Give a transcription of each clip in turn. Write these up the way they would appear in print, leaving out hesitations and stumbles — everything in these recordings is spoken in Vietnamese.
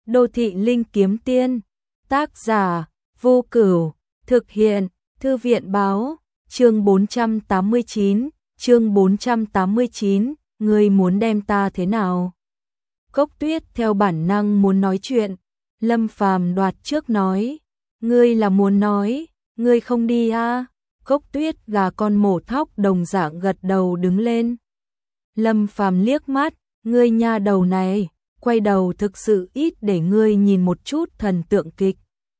Đô thị linh kiếm tiên. Tác giả Vô Cửu. Thực hiện Thư viện báo. Chương 489. Ngươi muốn đem ta thế nào? Cốc Tuyết theo bản năng muốn nói chuyện. Lâm Phàm đoạt trước nói. Ngươi là muốn nói, ngươi không đi à? Cốc Tuyết gà con mổ thóc đồng dạng gật đầu đứng lên. Lâm Phàm liếc mắt, ngươi nha đầu này, quay đầu thực sự ít để ngươi nhìn một chút thần tượng kịch.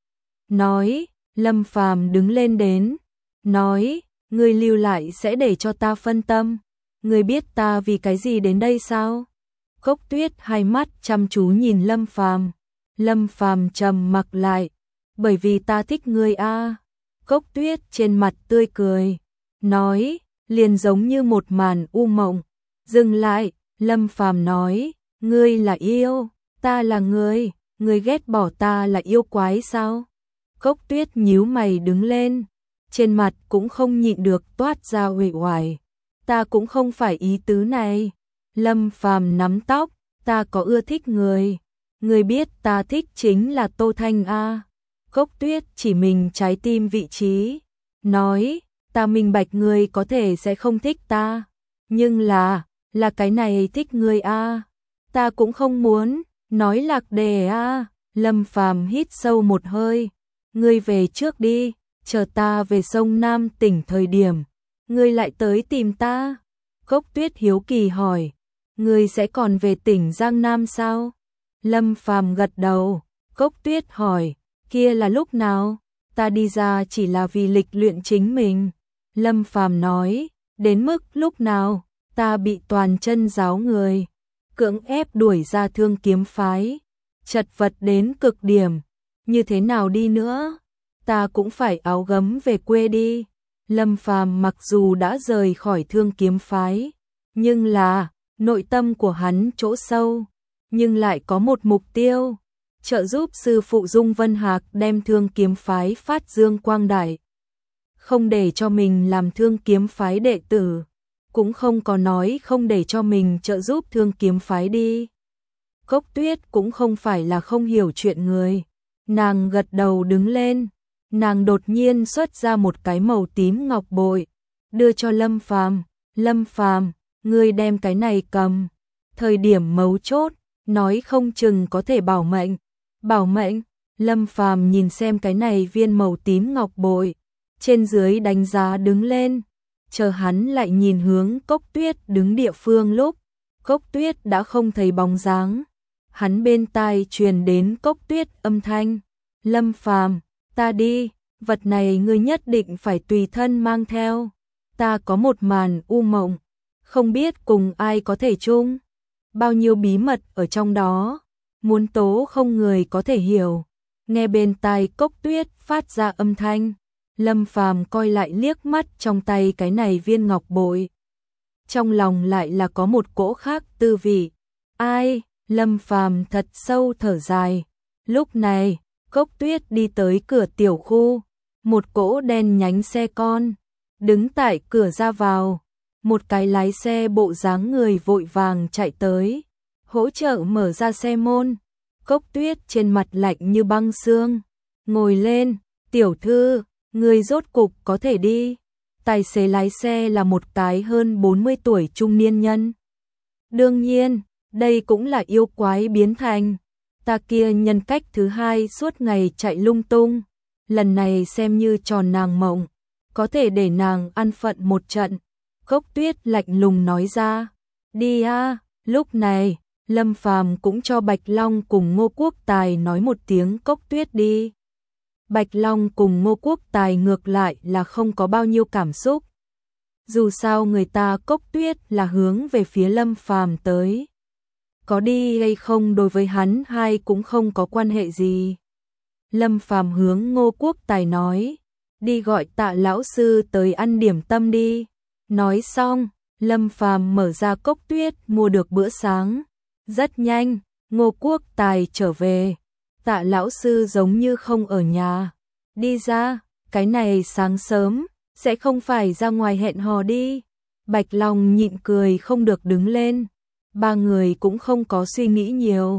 Nói, Lâm Phàm đứng lên đến, nói, ngươi lưu lại sẽ để cho ta phân tâm. Ngươi biết ta vì cái gì đến đây sao? Cốc Tuyết hai mắt chăm chú nhìn Lâm Phàm. Lâm Phàm trầm mặc lại, bởi vì ta thích ngươi a. Cốc Tuyết trên mặt tươi cười, nói, liền giống như một màn u mộng. Dừng lại, Lâm Phàm nói, ngươi là yêu, ta là ngươi ghét bỏ ta là yêu quái sao? Cốc Tuyết nhíu mày đứng lên, trên mặt cũng không nhịn được toát ra uể oải. Ta cũng không phải ý tứ này. Lâm Phàm nắm tóc, ta có ưa thích người. Người biết ta thích chính là Tô Thanh a. Cốc Tuyết chỉ mình trái tim vị trí, nói, ta minh bạch ngươi có thể sẽ không thích ta, nhưng là cái này thích ngươi a. Ta cũng không muốn, nói lạc đề a. Lâm Phàm hít sâu một hơi, ngươi về trước đi, chờ ta về sông Nam tỉnh thời điểm, ngươi lại tới tìm ta. Cốc Tuyết hiếu kỳ hỏi, ngươi sẽ còn về tỉnh Giang Nam sao? Lâm Phàm gật đầu. Cốc Tuyết hỏi, kia là lúc nào? Ta đi ra chỉ là vì lịch luyện chính mình. Lâm Phàm nói, đến mức lúc nào? Ta bị toàn chân giáo người cưỡng ép đuổi ra Thương Kiếm phái, chật vật đến cực điểm, như thế nào đi nữa, ta cũng phải áo gấm về quê đi. Lâm Phàm mặc dù đã rời khỏi Thương Kiếm phái, nhưng là nội tâm của hắn chỗ sâu, nhưng lại có một mục tiêu, trợ giúp sư phụ Dung Vân Hạc đem Thương Kiếm phái phát dương quang đại. Không để cho mình làm Thương Kiếm phái đệ tử, cũng không có nói không để cho mình trợ giúp Thương Kiếm phái đi. Cốc Tuyết cũng không phải là không hiểu chuyện người, nàng gật đầu đứng lên, nàng đột nhiên xuất ra một cái màu tím ngọc bội, đưa cho Lâm Phàm. Lâm Phàm, ngươi đem cái này cầm, thời điểm mấu chốt, nói không chừng có thể bảo mệnh. Bảo mệnh? Lâm Phàm nhìn xem cái này viên màu tím ngọc bội, trên dưới đánh giá đứng lên, chờ hắn lại nhìn hướng Cốc Tuyết đứng địa phương lúc, Cốc Tuyết đã không thấy bóng dáng. Hắn bên tai truyền đến Cốc Tuyết âm thanh, Lâm Phàm, ta đi, vật này ngươi nhất định phải tùy thân mang theo. Ta có một màn u mộng, không biết cùng ai có thể chung, bao nhiêu bí mật ở trong đó, muốn tố không người có thể hiểu. Nghe bên tai Cốc Tuyết phát ra âm thanh, Lâm Phàm coi lại liếc mắt trong tay cái này viên ngọc bội, trong lòng lại là có một cỗ khác tư vị. Ai? Lâm Phàm thật sâu thở dài. Lúc này, Cốc Tuyết đi tới cửa tiểu khu, một cỗ đen nhánh xe con đứng tại cửa ra vào, một cái lái xe bộ dáng người vội vàng chạy tới, hỗ trợ mở ra xe môn. Cốc Tuyết trên mặt lạnh như băng xương, ngồi lên, tiểu thư, người rốt cục có thể đi. Tài xế lái xe là một cái hơn 40 tuổi trung niên nhân. Đương nhiên, đây cũng là yêu quái biến thành. Ta kia nhân cách thứ hai suốt ngày chạy lung tung, lần này xem như tròn nàng mộng, có thể để nàng ăn phận một trận. Cốc Tuyết lạnh lùng nói ra, đi a. Lúc này, Lâm Phàm cũng cho Bạch Long cùng Ngô Quốc Tài nói một tiếng Cốc Tuyết đi. Bạch Long cùng Ngô Quốc Tài ngược lại là không có bao nhiêu cảm xúc. Dù sao người ta Cốc Tuyết là hướng về phía Lâm Phàm tới, có đi hay không đối với hắn hai cũng không có quan hệ gì. Lâm Phàm hướng Ngô Quốc Tài nói, đi gọi Tạ lão sư tới ăn điểm tâm đi. Nói xong, Lâm Phàm mở ra Cốc Tuyết mua được bữa sáng. Rất nhanh, Ngô Quốc Tài trở về, Tạ lão sư giống như không ở nhà. Đi ra, cái này sáng sớm, sẽ không phải ra ngoài hẹn hò đi. Bạch Long nhịn cười không được đứng lên. Ba người cũng không có suy nghĩ nhiều,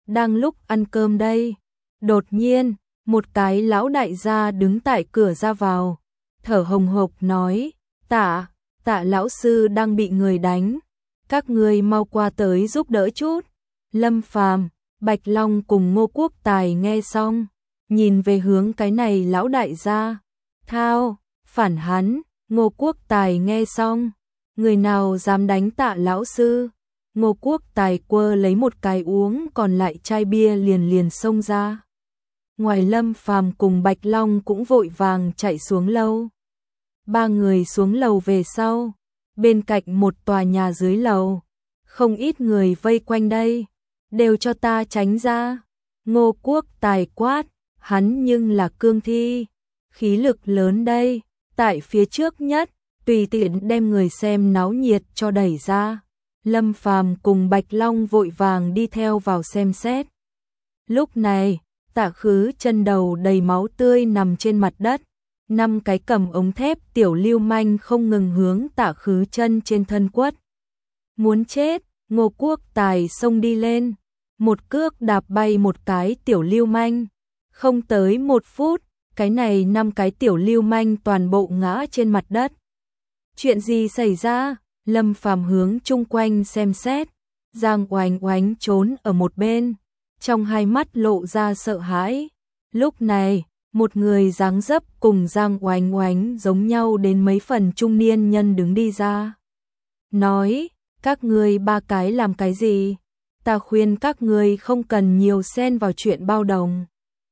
đang lúc ăn cơm đây. Đột nhiên, một cái lão đại gia đứng tại cửa ra vào, thở hồng hộc nói, tạ lão sư đang bị người đánh, các ngươi mau qua tới giúp đỡ chút. Lâm Phàm, Bạch Long cùng Ngô Quốc Tài nghe xong, nhìn về hướng cái này lão đại gia, thao, phản hắn. Ngô Quốc Tài nghe xong, người nào dám đánh Tạ lão sư? Ngô Quốc Tài quơ lấy một cái uống còn lại chai bia liền xông ra. Ngoài Lâm Phàm cùng Bạch Long cũng vội vàng chạy xuống lâu. Ba người xuống lầu về sau, bên cạnh một tòa nhà dưới lầu, không ít người vây quanh đây, đều cho ta tránh ra. Ngô Quốc Tài quát, hắn nhưng là cương thi, khí lực lớn đây, tại phía trước nhất, tùy tiện đem người xem náo nhiệt cho đẩy ra. Lâm Phàm cùng Bạch Long vội vàng đi theo vào xem xét. Lúc này, Tạ Khứ chân đầu đầy máu tươi nằm trên mặt đất, 5 cái cầm ống thép tiểu lưu manh không ngừng hướng Tạ Khứ chân trên thân quất. Muốn chết, Ngô Quốc Tài xông đi lên, một cước đạp bay một cái tiểu lưu manh. Không tới 1 phút, cái này 5 cái tiểu lưu manh toàn bộ ngã trên mặt đất. Chuyện gì xảy ra? Lâm Phàm hướng chung quanh xem xét, Giang Oánh Oánh trốn ở một bên, trong hai mắt lộ ra sợ hãi. Lúc này, một người dáng dấp cùng Giang Oánh Oánh giống nhau đến mấy phần trung niên nhân đứng đi ra. Nói, các ngươi ba cái làm cái gì? Ta khuyên các ngươi không cần nhiều xen vào chuyện bao đồng.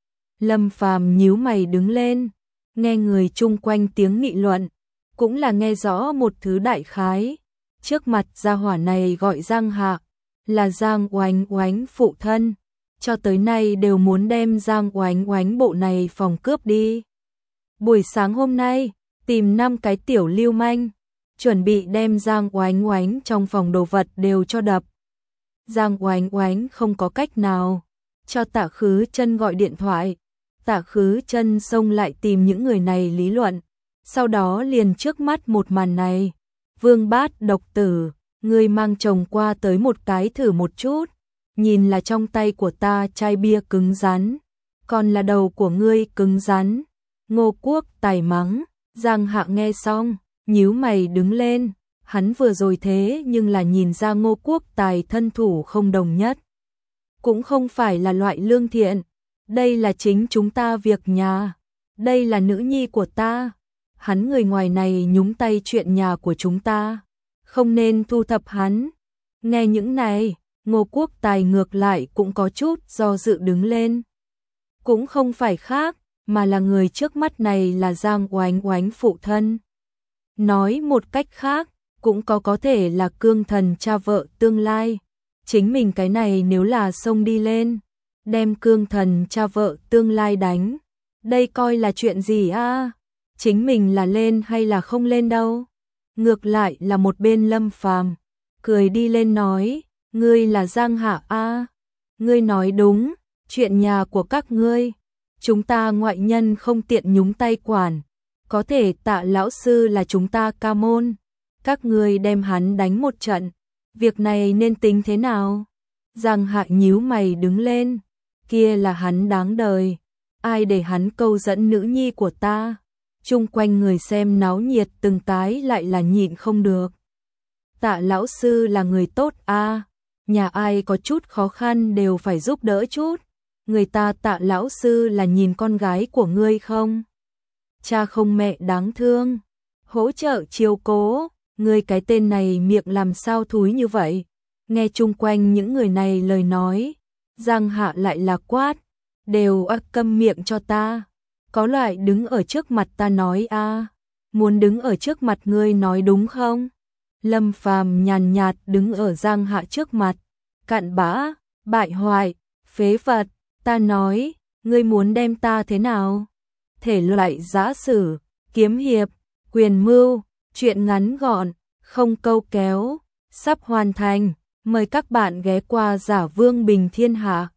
Lâm Phàm nhíu mày đứng lên, nghe người chung quanh tiếng nghị luận, cũng là nghe rõ một thứ đại khái. Trước mặt gia hỏa này gọi Giang Hạ, là Giang Oánh Oánh phụ thân, cho tới nay đều muốn đem Giang Oánh Oánh bộ này phòng cướp đi. Buổi sáng hôm nay, tìm 5 cái tiểu lưu manh, chuẩn bị đem Giang Oánh Oánh trong phòng đồ vật đều cho đập. Giang Oánh Oánh không có cách nào, cho Tạ Khứ Chân gọi điện thoại. Tạ Khứ Chân xông lại tìm những người này lý luận, sau đó liền trước mắt một màn này. Vương Bát độc tử, ngươi mang chồng qua tới một cái thử một chút, nhìn là trong tay của ta chai bia cứng rắn, còn là đầu của ngươi cứng rắn. Ngô Quốc Tài mắng. Giang Hạ nghe xong, nhíu mày đứng lên, hắn vừa rồi thế nhưng là nhìn ra Ngô Quốc Tài thân thủ không đồng nhất, cũng không phải là loại lương thiện, đây là chính chúng ta việc nhà, đây là nữ nhi của ta. Hắn người ngoài này nhúng tay chuyện nhà của chúng ta, không nên thu thập hắn. Nghe những này, Ngô Quốc Tài ngược lại cũng có chút do dự đứng lên. Cũng không phải khác, mà là người trước mắt này là Giang Oánh Oánh phụ thân. Nói một cách khác, cũng có thể là cương thần cha vợ tương lai. Chính mình cái này nếu là xông đi lên, đem cương thần cha vợ tương lai đánh, đây coi là chuyện gì a? Chính mình là lên hay là không lên đâu. Ngược lại là một bên Lâm Phàm cười đi lên nói, ngươi là Giang Hạ a, ngươi nói đúng, chuyện nhà của các ngươi, chúng ta ngoại nhân không tiện nhúng tay quản, có thể Tạ lão sư là chúng ta ca môn, các ngươi đem hắn đánh một trận, việc này nên tính thế nào? Giang Hạ nhíu mày đứng lên, kia là hắn đáng đời, ai để hắn câu dẫn nữ nhi của ta? Chung quanh người xem náo nhiệt từng cái lại là nhịn không được. Tạ lão sư là người tốt a, nhà ai có chút khó khăn đều phải giúp đỡ chút. Người ta Tạ lão sư là nhìn con gái của ngươi không? Cha không mẹ đáng thương, hỗ trợ chiếu cố, ngươi cái tên này miệng làm sao thúi như vậy? Nghe chung quanh những người này lời nói, Giang Hạ lại là quát, đều câm miệng cho ta. Có loại đứng ở trước mặt ta nói a, muốn đứng ở trước mặt ngươi nói đúng không? Lâm Phàm nhàn nhạt đứng ở Giang Hạ trước mặt, cặn bã, bại hoại, phế vật, ta nói, ngươi muốn đem ta thế nào? Thể loại giã sử, kiếm hiệp, quyền mưu, chuyện ngắn gọn, không câu kéo, sắp hoàn thành, mời các bạn ghé qua Giả Vương Bình Thiên Hạ.